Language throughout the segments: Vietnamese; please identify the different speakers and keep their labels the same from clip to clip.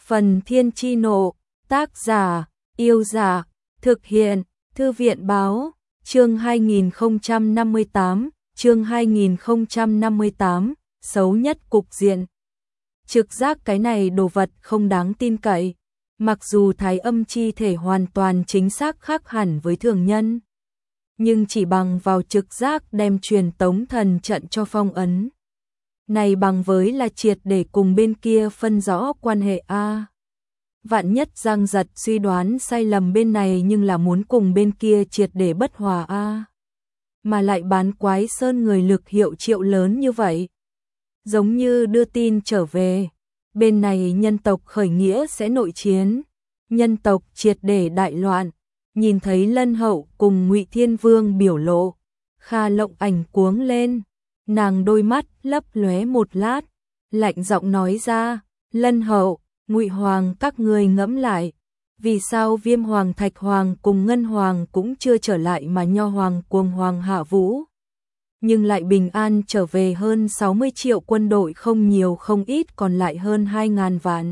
Speaker 1: Phần Thiên Chi Nộ, tác giả, Yêu Giả, thực hiện, Thư viện Báo, chương 2058, chương 2058, xấu nhất cục diện. Trực giác cái này đồ vật không đáng tin cậy, mặc dù thái âm chi thể hoàn toàn chính xác khác hẳn với thường nhân, nhưng chỉ bằng vào trực giác đem truyền tống thần trận cho phong ấn. Này bằng với là triệt để cùng bên kia phân rõ quan hệ a. Vạn nhất Giang Giật suy đoán sai lầm bên này nhưng là muốn cùng bên kia triệt để bất hòa a. Mà lại bán quái sơn người lực hiệu triệu lớn như vậy. Giống như đưa tin trở về, bên này nhân tộc khởi nghĩa sẽ nội chiến, nhân tộc triệt để đại loạn. Nhìn thấy Lân Hậu cùng Ngụy Thiên Vương biểu lộ, Kha Lộng Ảnh cuống lên, nàng đôi mắt lấp lóe một lát, lạnh giọng nói ra, Lân Hậu, Ngụy Hoàng các ngươi ngẫm lại, vì sao Viêm Hoàng, Thạch Hoàng cùng Ngân Hoàng cũng chưa trở lại mà Nho Hoàng, Cuồng Hoàng hạ vũ, nhưng lại bình an trở về hơn 60 triệu quân đội không nhiều không ít còn lại hơn 2.000 vạn.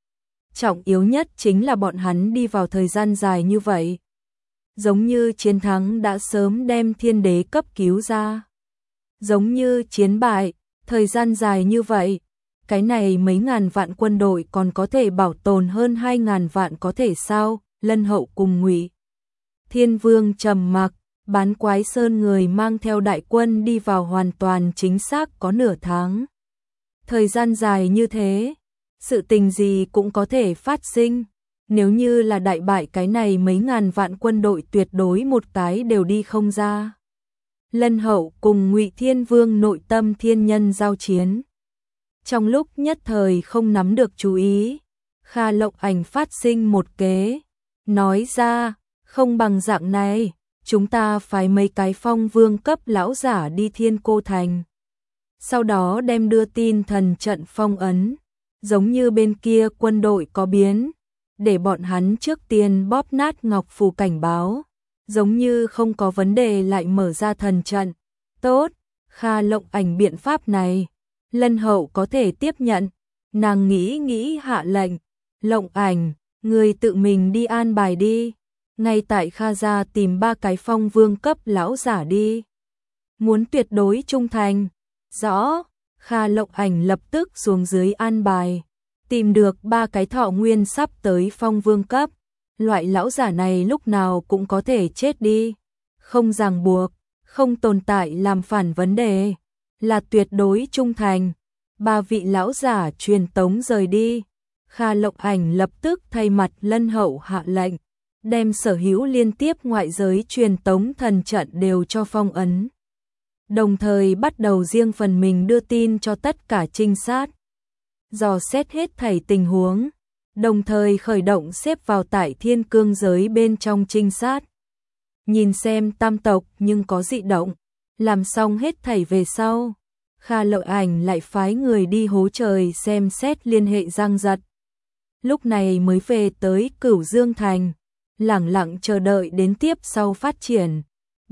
Speaker 1: Trọng yếu nhất chính là bọn hắn đi vào thời gian dài như vậy, giống như chiến thắng đã sớm đem thiên đế cấp cứu ra. Giống như chiến bại, thời gian dài như vậy, cái này mấy ngàn vạn quân đội còn có thể bảo tồn hơn 2.000 vạn có thể sao? Lân Hậu cùng Ngụy Thiên Vương trầm mặc, bán quái sơn người mang theo đại quân đi vào hoàn toàn chính xác có nửa tháng. Thời gian dài như thế, sự tình gì cũng có thể phát sinh. Nếu như là đại bại cái này mấy ngàn vạn quân đội tuyệt đối một cái đều đi không ra. Lân Hậu cùng Ngụy Thiên Vương nội tâm thiên nhân giao chiến. Trong lúc nhất thời không nắm được chú ý, Kha Lộng Ảnh phát sinh một kế, nói ra, không bằng dạng này, chúng ta phái mấy cái phong vương cấp lão giả đi Thiên Cô Thành. Sau đó đem đưa tin thần trận phong ấn, giống như bên kia quân đội có biến, để bọn hắn trước tiên bóp nát ngọc phù cảnh báo, giống như không có vấn đề lại mở ra thần trận. Tốt, Kha Lộng Ảnh biện pháp này, Lân Hậu có thể tiếp nhận. Nàng nghĩ hạ lệnh, Lộng Ảnh, người tự mình đi an bài đi, ngay tại Kha gia tìm 3 cái phong vương cấp lão giả đi. Muốn tuyệt đối trung thành. Rõ, Kha Lộng Ảnh lập tức xuống dưới an bài, tìm được 3 cái thọ nguyên sắp tới phong vương cấp. Loại lão giả này lúc nào cũng có thể chết đi, không ràng buộc, không tồn tại làm phản vấn đề, là tuyệt đối trung thành. 3 vị lão giả truyền tống rời đi, Kha Lộng Ảnh lập tức thay mặt Lân Hậu hạ lệnh, đem sở hữu liên tiếp ngoại giới truyền tống thần trận đều cho phong ấn. Đồng thời bắt đầu riêng phần mình đưa tin cho tất cả trinh sát, dò xét hết thảy tình huống, đồng thời khởi động xếp vào tại thiên cương giới bên trong trinh sát. Nhìn xem tam tộc nhưng có dị động, làm xong hết thảy về sau, Kha Lộng Ảnh lại phái người đi hố trời xem xét liên hệ Giang Giật. Lúc này mới về tới Cửu Dương Thành, lẳng lặng chờ đợi đến tiếp sau phát triển.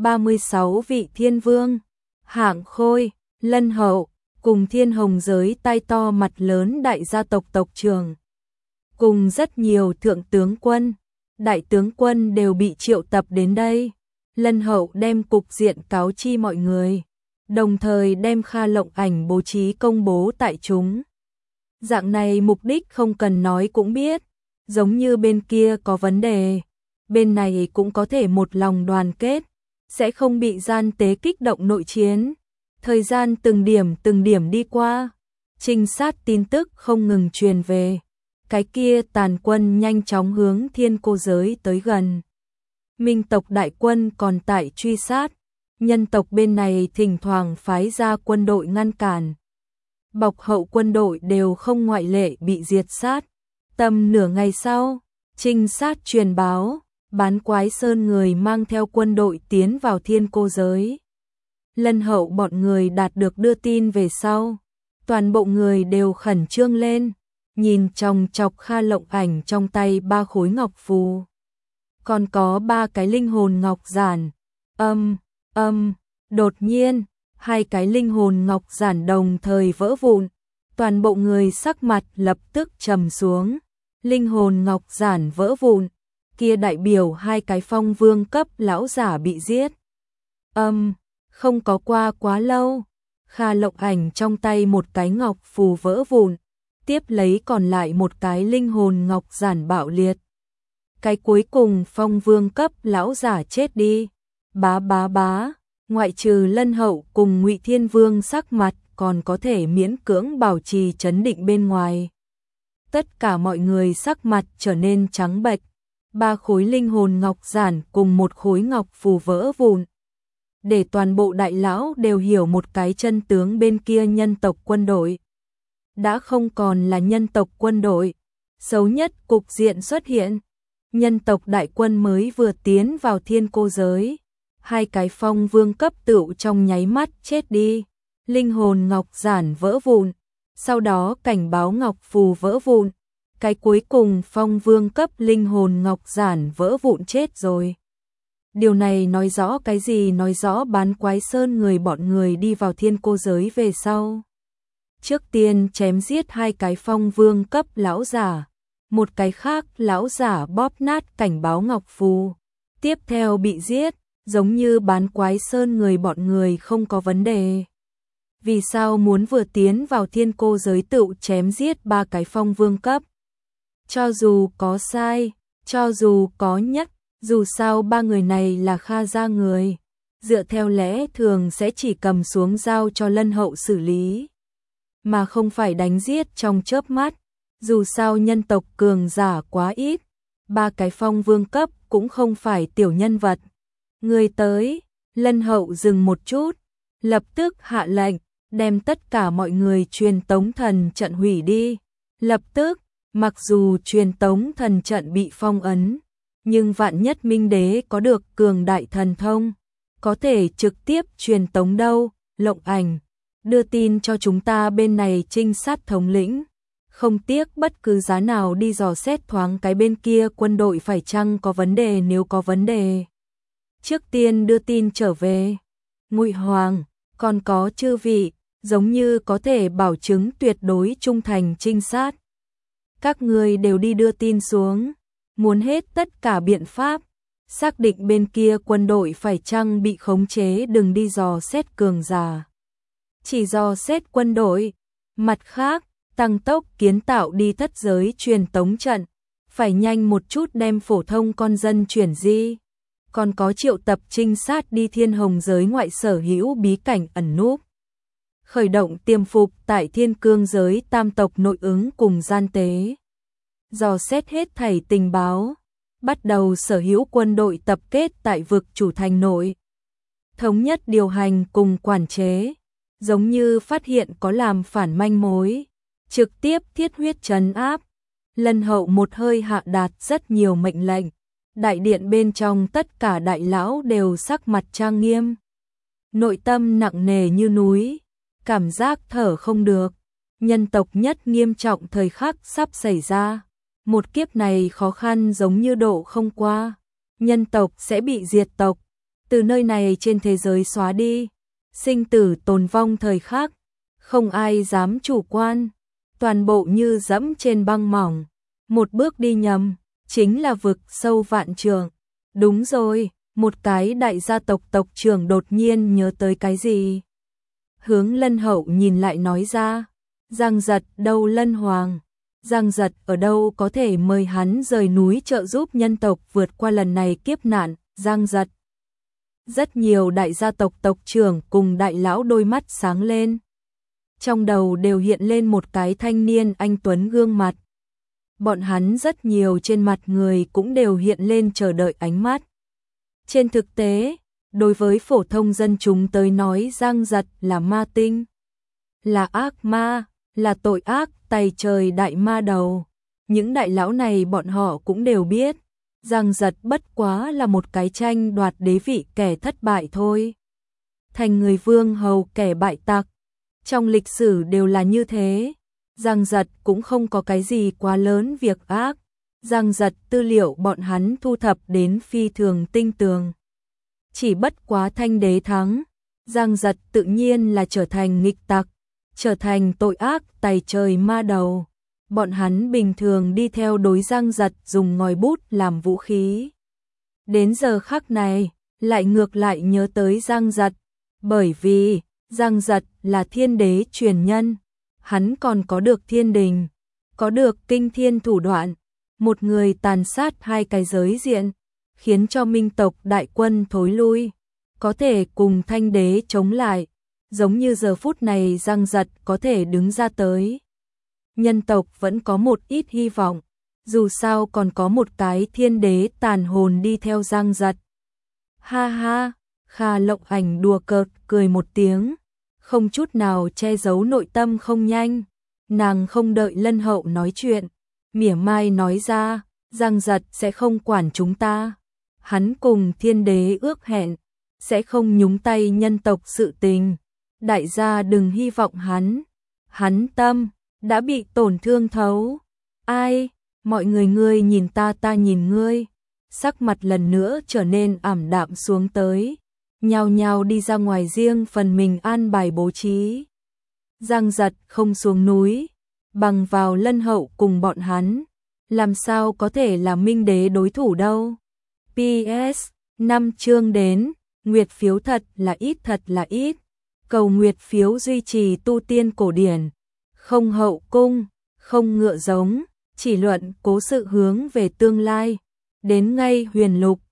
Speaker 1: 36 vị thiên vương, Hạng Khôi, Lân Hậu, cùng thiên hồng giới tai to mặt lớn đại gia tộc tộc trưởng, cùng rất nhiều thượng tướng quân, đại tướng quân đều bị triệu tập đến đây. Lân Hậu đem cục diện cáo chi mọi người, đồng thời đem Kha Lộng Ảnh bố trí công bố tại chúng. Dạng này mục đích không cần nói cũng biết, giống như bên kia có vấn đề, bên này cũng có thể một lòng đoàn kết, sẽ không bị gian tế kích động nội chiến. Thời gian từng điểm đi qua, trinh sát tin tức không ngừng truyền về, cái kia tàn quân nhanh chóng hướng Thiên Cô giới tới gần. Minh tộc đại quân còn tại truy sát, nhân tộc bên này thỉnh thoảng phái ra quân đội ngăn cản. Bọc hậu quân đội đều không ngoại lệ bị diệt sát. Tầm nửa ngày sau, trinh sát truyền báo, bán quái sơn người mang theo quân đội tiến vào Thiên Cô giới. Lân Hậu bọn người đạt được đưa tin về sau, toàn bộ người đều khẩn trương lên, nhìn chòng chọc Kha Lộng Ảnh trong tay 3 khối ngọc phù. Còn có 3 cái linh hồn ngọc giản. Đột nhiên, 2 cái linh hồn ngọc giản đồng thời vỡ vụn, toàn bộ người sắc mặt lập tức trầm xuống, linh hồn ngọc giản vỡ vụn, kia đại biểu hai cái phong vương cấp lão giả bị giết. Không có qua quá lâu, Kha Lộng Ảnh trong tay một cái ngọc phù vỡ vụn, tiếp lấy còn lại một cái linh hồn ngọc giản bạo liệt. Cái cuối cùng phong vương cấp lão giả chết đi. Bá bá bá, ngoại trừ Lân Hậu cùng Ngụy Thiên Vương sắc mặt còn có thể miễn cưỡng bảo trì trấn định bên ngoài. Tất cả mọi người sắc mặt trở nên trắng bệch, 3 khối linh hồn ngọc giản cùng một khối ngọc phù vỡ vụn. Để toàn bộ đại lão đều hiểu một cái chân tướng, bên kia nhân tộc quân đội đã không còn là nhân tộc quân đội. Xấu nhất cục diện xuất hiện, nhân tộc đại quân mới vừa tiến vào thiên cô giới, hai cái phong vương cấp tựu trong nháy mắt chết đi, linh hồn ngọc giản vỡ vụn, sau đó cảnh báo ngọc phù vỡ vụn, cái cuối cùng phong vương cấp linh hồn ngọc giản vỡ vụn chết rồi. Điều này nói rõ cái gì? Nói rõ Bán Quái Sơn người bọn người đi vào thiên cô giới về sau, trước tiên chém giết hai cái phong vương cấp lão giả, một cái khác lão giả bóp nát cảnh báo ngọc phù, tiếp theo bị giết, giống như Bán Quái Sơn người bọn người không có vấn đề. Vì sao muốn vừa tiến vào thiên cô giới tựu chém giết 3 cái phong vương cấp? Cho dù có sai, cho dù có nhất, dù sao 3 người này là Kha gia người, dựa theo lẽ thường sẽ chỉ cầm xuống giao cho Lân Hậu xử lý, mà không phải đánh giết trong chớp mắt. Dù sao nhân tộc cường giả quá ít, 3 cái phong vương cấp cũng không phải tiểu nhân vật. Người tới, Lân Hậu dừng một chút, lập tức hạ lệnh, đem tất cả mọi người truyền tống thần trận hủy đi. Lập tức, mặc dù truyền tống thần trận bị phong ấn, nhưng vạn nhất Minh Đế có được cường đại thần thông, có thể trực tiếp truyền tống đâu. Lộng Ảnh, đưa tin cho chúng ta bên này trinh sát thống lĩnh, không tiếc bất cứ giá nào đi dò xét thoáng cái bên kia quân đội phải chăng có vấn đề, nếu có vấn đề, trước tiên đưa tin trở về. Ngụy Hoàng, còn có chư vị, giống như có thể bảo chứng tuyệt đối trung thành trinh sát. Các người đều đi đưa tin xuống, muốn hết tất cả biện pháp, xác định bên kia quân đội phải chăng bị khống chế, đừng đi dò xét cường giả, chỉ dò xét quân đội. Mặt khác, tăng tốc kiến tạo đi thất giới truyền tống trận, phải nhanh một chút đem phổ thông con dân chuyển di. Còn có triệu tập trinh sát đi thiên hồng giới ngoại sở hữu bí cảnh ẩn núp. Khởi động tiềm phục tại thiên cương giới tam tộc nội ứng cùng gian tế. Dò xét hết thảy tình báo, bắt đầu sở hữu quân đội tập kết tại vực chủ thành nội. Thống nhất điều hành cùng quản chế, giống như phát hiện có làm phản manh mối, trực tiếp thiết huyết trấn áp. Lân Hậu một hơi hạ đạt rất nhiều mệnh lệnh, đại điện bên trong tất cả đại lão đều sắc mặt trang nghiêm, nội tâm nặng nề như núi, cảm giác thở không được. Nhân tộc nhất nghiêm trọng thời khắc sắp xảy ra, một kiếp này khó khăn giống như độ không qua, nhân tộc sẽ bị diệt tộc, từ nơi này trên thế giới xóa đi, sinh tử tồn vong thời khắc, không ai dám chủ quan, toàn bộ như dẫm trên băng mỏng, một bước đi nhầm, chính là vực sâu vạn trượng. Đúng rồi, một cái đại gia tộc tộc trưởng đột nhiên nhớ tới cái gì. Hướng Lân Hậu nhìn lại nói ra, Giang Giật đâu Lân Hoàng, Giang Giật ở đâu, có thể mời hắn rời núi trợ giúp nhân tộc vượt qua lần này kiếp nạn. Giang Giật. Rất nhiều đại gia tộc tộc trưởng cùng đại lão đôi mắt sáng lên, trong đầu đều hiện lên một cái thanh niên anh tuấn gương mặt. Bọn hắn rất nhiều trên mặt người cũng đều hiện lên chờ đợi ánh mắt. Trên thực tế, đối với phổ thông dân chúng tới nói, Giang Giật là ma tinh, là ác ma, là tội ác tày trời đại ma đầu. Những đại lão này bọn họ cũng đều biết, Giang Giật bất quá là một cái tranh đoạt đế vị kẻ thất bại thôi. Thành người vương hầu kẻ bại tặc, trong lịch sử đều là như thế. Giang Giật cũng không có cái gì quá lớn việc ác. Giang Giật tư liệu bọn hắn thu thập đến phi thường tinh tường. Chỉ bất quá Thanh đế thắng, Giang Giật tự nhiên là trở thành nghịch tặc, trở thành tội ác tày trời ma đầu. bọn hắn bình thường đi theo đối Giang Giật dùng ngòi bút làm vũ khí. Đến giờ khắc này, lại ngược lại nhớ tới Giang Giật, bởi vì Giang Giật là thiên đế truyền nhân, hắn còn có được thiên đình, có được kinh thiên thủ đoạn, một người tàn sát hai cái giới diện, khiến cho minh tộc đại quân thối lui, có thể cùng thanh đế chống lại, giống như giờ phút này Giang Giật có thể đứng ra tới. Nhân tộc vẫn có một ít hy vọng, dù sao còn có một cái thiên đế tàn hồn đi theo Giang Giật. Ha ha, Kha Lộng Ảnh đùa cợt cười một tiếng, không chút nào che giấu nội tâm không nhanh. Nàng không đợi Lân Hậu nói chuyện, mỉa mai nói ra, Giang Giật sẽ không quản chúng ta. Hắn cùng thiên đế ước hẹn, sẽ không nhúng tay nhân tộc sự tình. Đại gia đừng hy vọng hắn tâm đã bị tổn thương thấu. Ai, mọi người ngươi nhìn ta ta nhìn ngươi. Sắc mặt lần nữa trở nên ảm đạm xuống tới, nhao nhao đi ra ngoài riêng phần mình an bài bố trí. Giang Giật không xuống núi, bằng vào Lân Hậu cùng bọn hắn, làm sao có thể là minh đế đối thủ đâu. PS, 5 chương đến, nguyệt phiếu thật là ít. Cầu nguyệt phiếu duy trì tu tiên cổ điển, không hậu cung, không ngựa giống, chỉ luận cố sự hướng về tương lai. Đến ngay huyền lục,